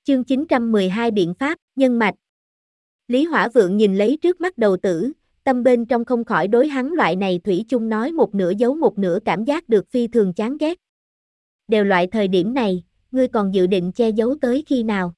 Chương 912 biện pháp, nhân mạch. Lý Hỏa Vượng nhìn lấy trước mắt đầu tử, tâm bên trong không khỏi đối hắn loại này thủy chung nói một nửa giấu một nửa cảm giác được phi thường chán ghét. Đều loại thời điểm này, ngươi còn dự định che giấu tới khi nào?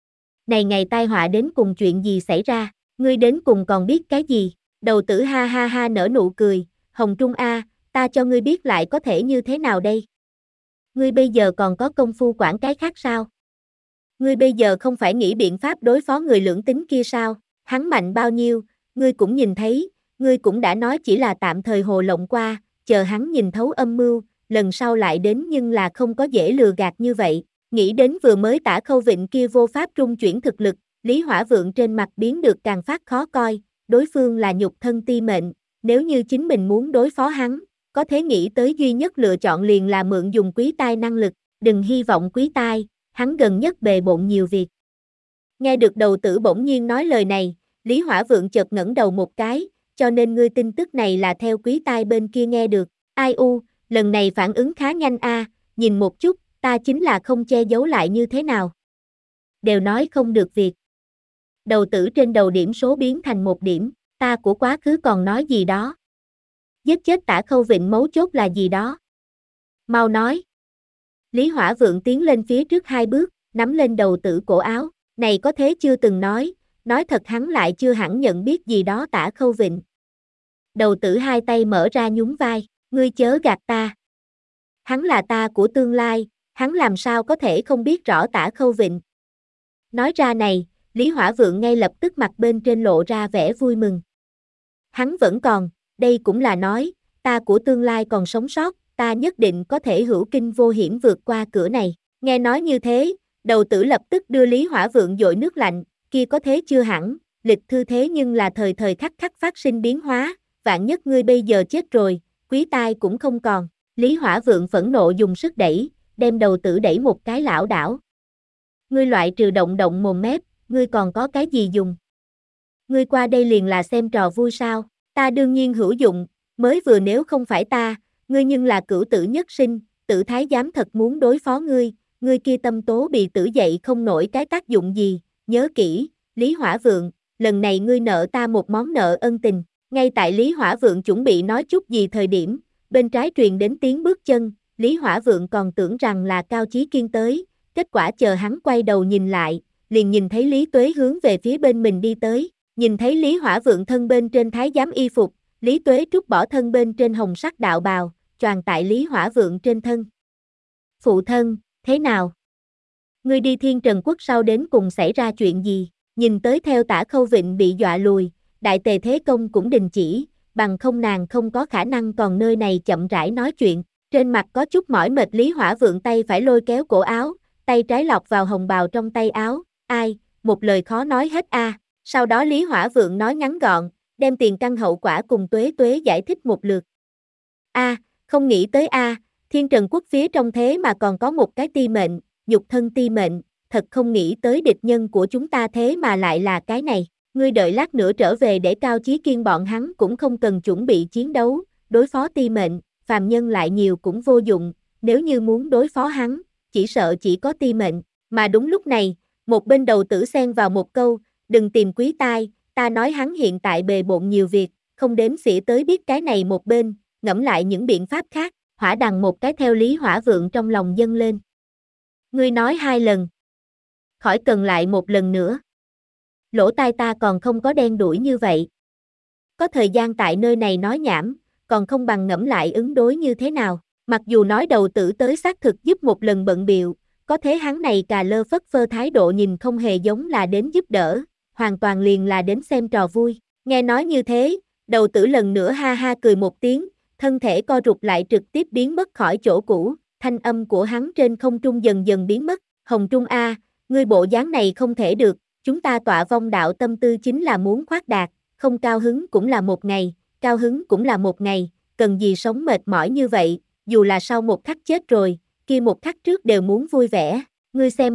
Này ngày tai họa đến cùng chuyện gì xảy ra, ngươi đến cùng còn biết cái gì? Đầu tử ha ha ha nở nụ cười, Hồng Trung A, ta cho ngươi biết lại có thể như thế nào đây? Ngươi bây giờ còn có công phu quản cái khác sao? Ngươi bây giờ không phải nghĩ biện pháp đối phó người lưỡng tính kia sao? Hắn mạnh bao nhiêu, ngươi cũng nhìn thấy, ngươi cũng đã nói chỉ là tạm thời hồ lộng qua, chờ hắn nhìn thấu âm mưu, lần sau lại đến nhưng là không có dễ lừa gạt như vậy. Nghĩ đến vừa mới Tả Khâu Vịnh kia vô pháp trung chuyển thực lực, Lý Hỏa Vượng trên mặt biến được càng phát khó coi, đối phương là nhục thân ti mệnh, nếu như chính mình muốn đối phó hắn, có thể nghĩ tới duy nhất lựa chọn liền là mượn dùng quý tai năng lực, đừng hy vọng quý tai, hắn gần nhất bề bộn nhiều việc. Nghe được đầu tử bỗng nhiên nói lời này, Lý Hỏa Vượng chợt ngẩng đầu một cái, cho nên ngươi tin tức này là theo quý tai bên kia nghe được, ai u, lần này phản ứng khá nhanh a, nhìn một chút, ta chính là không che giấu lại như thế nào. Đều nói không được việc. Đầu tử trên đầu điểm số biến thành 1 điểm, ta của quá khứ còn nói gì đó. Giết chết Tả Khâu Vịnh mấu chốt là gì đó. Mau nói. Lý Hỏa Vượng tiến lên phía trước 2 bước, nắm lên đầu tử cổ áo, này có thế chưa từng nói thật hắn lại chưa hẳn nhận biết gì đó Tả Khâu Vịnh. Đầu tử 2 tay mở ra nhún vai, ngươi chớ gạt ta. Hắn là ta của tương lai, hắn làm sao có thể không biết rõ Tả Khâu Vịnh. Nói ra này, Lý Hỏa Vượng ngay lập tức mặt bên trên lộ ra vẻ vui mừng. Hắn vẫn còn, đây cũng là nói, ta của tương lai còn sống sót, ta nhất định có thể hữu kinh vô hiểm vượt qua cửa này. Nghe nói như thế, đầu tử lập tức đưa Lý Hỏa Vượng dội nước lạnh, kia có thế chưa hẳn, lịch thư thế nhưng là thời thời khắc khắc phát sinh biến hóa, vạn nhất ngươi bây giờ chết rồi, quý tai cũng không còn. Lý Hỏa Vượng phẫn nộ dùng sức đẩy, đem đầu tử đẩy một cái lảo đảo. Ngươi loại trừ động động mồm mép, ngươi còn có cái gì dùng? Ngươi qua đây liền là xem trò vui sao? Ta đương nhiên hữu dụng, mới vừa nếu không phải ta, ngươi nhưng là cửu tử nhất sinh, Tử Thái Giám thật muốn đối phó ngươi, ngươi kia tâm tố bị tử dậy không nổi cái tác dụng gì, nhớ kỹ, Lý Hỏa Vượng, lần này ngươi nợ ta một món nợ ân tình. Ngay tại Lý Hỏa Vượng chuẩn bị nói chút gì thời điểm, bên trái truyền đến tiếng bước chân, Lý Hỏa Vượng còn tưởng rằng là Cao Chí Kiên tới, kết quả chờ hắn quay đầu nhìn lại, liền nhìn thấy Lý Tuế hướng về phía bên mình đi tới, nhìn thấy Lý Hỏa Vượng thân bên trên thái giám y phục, Lý Tuế trút bỏ thân bên trên hồng sắc đạo bào, choàng tại Lý Hỏa Vượng trên thân. Phụ thân, thế nào? Ngươi đi Thiên Trần Quốc sau đến cùng xảy ra chuyện gì? Nhìn tới theo Tả Khâu Vịnh bị dọa lùi, Đại Tề Thế Công cũng đình chỉ, bằng không nàng không có khả năng còn nơi này chậm rãi nói chuyện. Trên mặt có chút mỏi mệt Lý Hỏa Vượng tay phải lôi kéo cổ áo, tay trái lọc vào hồng bào trong tay áo, ai, một lời khó nói hết a. Sau đó Lý Hỏa Vượng nói ngắn gọn, đem tiền căn hậu quả cùng Tuế Tuế giải thích một lượt. Không nghĩ tới Thiên Trần Quốc phía trong thế mà còn có một cái ti mệnh, nhục thân ti mệnh, thật không nghĩ tới địch nhân của chúng ta thế mà lại là cái này. Ngươi đợi lát nữa trở về để Cao Chí Kiên bọn hắn cũng không cần chuẩn bị chiến đấu, đối phó ti mệnh, phàm nhân lại nhiều cũng vô dụng, nếu như muốn đối phó hắn, chỉ sợ chỉ có ti mệnh. Mà đúng lúc này, một bên đầu tử xen vào một câu, đừng tìm quý tai, ta nói hắn hiện tại bề bộn nhiều việc, không đếm xỉa tới biết cái này một bên, ngẫm lại những biện pháp khác, hỏa đằng một cái theo Lý Hỏa Vượng trong lòng dâng lên. Ngươi nói 2 lần, khỏi cần lại một lần nữa. Lỗ tai ta còn không có đen đuổi như vậy. Có thời gian tại nơi này nói nhảm, còn không bằng ngẫm lại ứng đối như thế nào. Mặc dù nói đầu tử tới xác thực giúp một lần bận biệu, có thế hắn này cà lơ phất phơ thái độ nhìn không hề giống là đến giúp đỡ, hoàn toàn liền là đến xem trò vui. Nghe nói như thế, đầu tử lần nữa ha ha cười một tiếng, thân thể co rụt lại trực tiếp biến mất khỏi chỗ cũ, thanh âm của hắn trên không trung dần dần biến mất. Hồng Trung A, ngươi bộ dáng này không thể được, chúng ta Tọa Vong đạo tâm tư chính là muốn khoác đạt, không cao hứng cũng là một ngày, cao hứng cũng là một ngày, cần gì sống mệt mỏi như vậy, dù là sau một khắc chết rồi, kia một khắc trước đều muốn vui vẻ, ngươi xem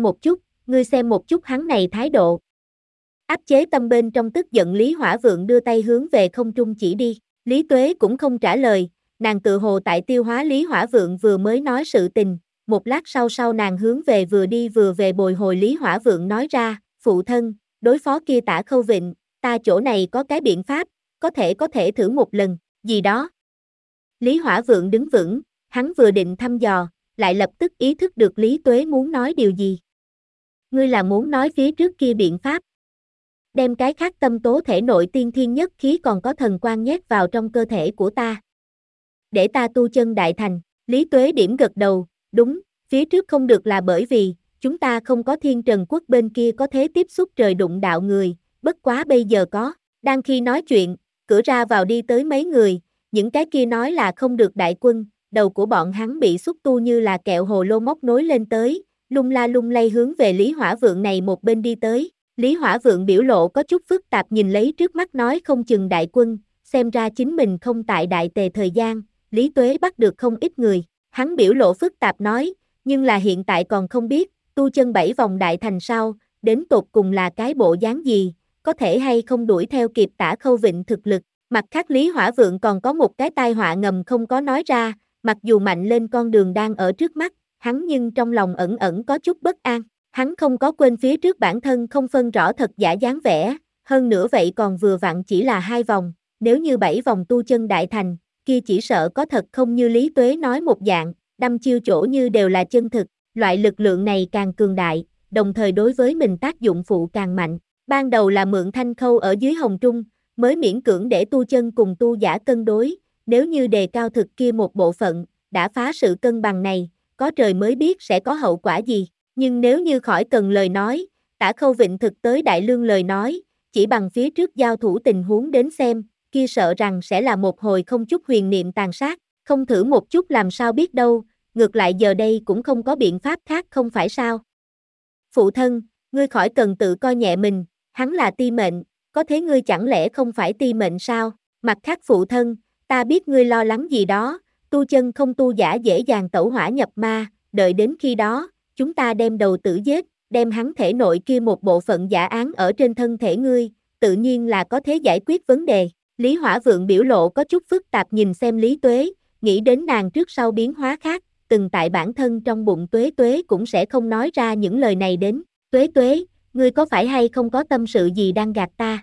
một chút hắn này thái độ. Áp chế tâm bên trong tức giận Lý Hỏa Vượng đưa tay hướng về không trung chỉ đi, Lý Tuế cũng không trả lời, nàng tự hồ tại tiêu hóa Lý Hỏa Vượng vừa mới nói sự tình, một lát sau nàng hướng về vừa đi vừa về bồi hồi Lý Hỏa Vượng nói ra, phụ thân, đối phó kia Tả Khâu Vịnh, ta chỗ này có cái biện pháp, có thể thử một lần, gì đó. Lý Hỏa Vượng đứng vững, hắn vừa định thăm dò, lại lập tức ý thức được Lý Tuế muốn nói điều gì. Ngươi là muốn nói phía trước kia biện pháp. Đem cái khác tâm tố thể nội tiên thiên nhất khí còn có thần quang nhét vào trong cơ thể của ta. Để ta tu chân đại thành, Lý Tuế điểm gật đầu, đúng, phía trước không được là bởi vì, chúng ta không có Thiên Trần Quốc bên kia có thế tiếp xúc trời đụng đạo người, bất quá bây giờ có, đang khi nói chuyện, cửa ra vào đi tới mấy người, những cái kia nói là không được đại quân, đầu của bọn hắn bị xúc tu như là kẹo hồ lô móc nối lên tới, lung la lung lay hướng về Lý Hỏa Vượng này một bên đi tới. Lý Hỏa Vượng biểu lộ có chút phức tạp nhìn lấy trước mắt nói không chừng đại quân, xem ra chính mình không tại Đại Tề thời gian, Lý Tuế bắt được không ít người, hắn biểu lộ phức tạp nói, nhưng là hiện tại còn không biết, tu chân 7 vòng đại thành sau, đến tột cùng là cái bộ dáng gì, có thể hay không đuổi theo kịp Tả Khâu Vịnh thực lực, mặt khác Lý Hỏa Vượng còn có một cái tai họa ngầm không có nói ra, mặc dù mạnh lên con đường đang ở trước mắt, hắn nhưng trong lòng ẩn ẩn có chút bất an. Hắn không có quên phía trước bản thân không phân rõ thật giả dáng vẻ, hơn nữa vậy còn vừa vặn chỉ là 2 vòng, nếu như 7 vòng tu chân đại thành, kia chỉ sợ có thật không như Lý Tuế nói một dạng, đâm chiêu chỗ như đều là chân thực, loại lực lượng này càng cường đại, đồng thời đối với mình tác dụng phụ càng mạnh. Ban đầu là mượn thanh khâu ở dưới hồng trung, mới miễn cưỡng để tu chân cùng tu giả cân đối, nếu như đề cao thực kia một bộ phận, đã phá sự cân bằng này, có trời mới biết sẽ có hậu quả gì. Nhưng nếu như khỏi cần lời nói, Tả Khâu Vịnh thực tới Đại Lương lời nói, chỉ bằng phía trước giao thủ tình huống đến xem, kia sợ rằng sẽ là một hồi không chút huyền niệm tàn sát, không thử một chút làm sao biết đâu, ngược lại giờ đây cũng không có biện pháp khác không phải sao. Phụ thân, ngươi khỏi cần tự coi nhẹ mình, hắn là ti mệnh, có thế ngươi chẳng lẽ không phải ti mệnh sao, mặt khác phụ thân, ta biết ngươi lo lắng gì đó, tu chân không tu giả dễ dàng tẩu hỏa nhập ma, đợi đến khi đó, chúng ta đem đầu tử giết, đem hắn thể nội kia một bộ phận giả án ở trên thân thể ngươi, tự nhiên là có thế giải quyết vấn đề. Lý Hỏa Vượng biểu lộ có chút phức tạp nhìn xem Lý Tuế, nghĩ đến nàng trước sau biến hóa khác, từng tại bản thân trong bụng Tuế Tuế cũng sẽ không nói ra những lời này đến. Tuế Tuế, ngươi có phải hay không có tâm sự gì đang gạt ta?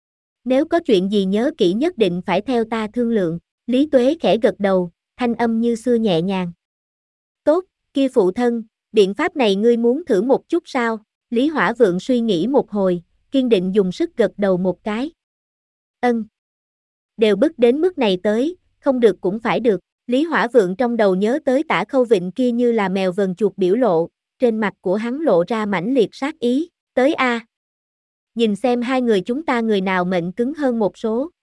Nếu có chuyện gì nhớ kỹ nhất định phải theo ta thương lượng. Lý Tuế khẽ gật đầu, thanh âm như xưa nhẹ nhàng. Tốt, kia phụ thân, biện pháp này ngươi muốn thử một chút sao? Lý Hỏa Vượng suy nghĩ một hồi, kiên định dùng sức gật đầu một cái. Ân. Đều bước đến mức này tới, không được cũng phải được. Lý Hỏa Vượng trong đầu nhớ tới Tả Khâu Vịnh kia như là mèo vờn chuột biểu lộ, trên mặt của hắn lộ ra mãnh liệt sát ý, tới a. Nhìn xem hai người chúng ta người nào mệnh cứng hơn một số.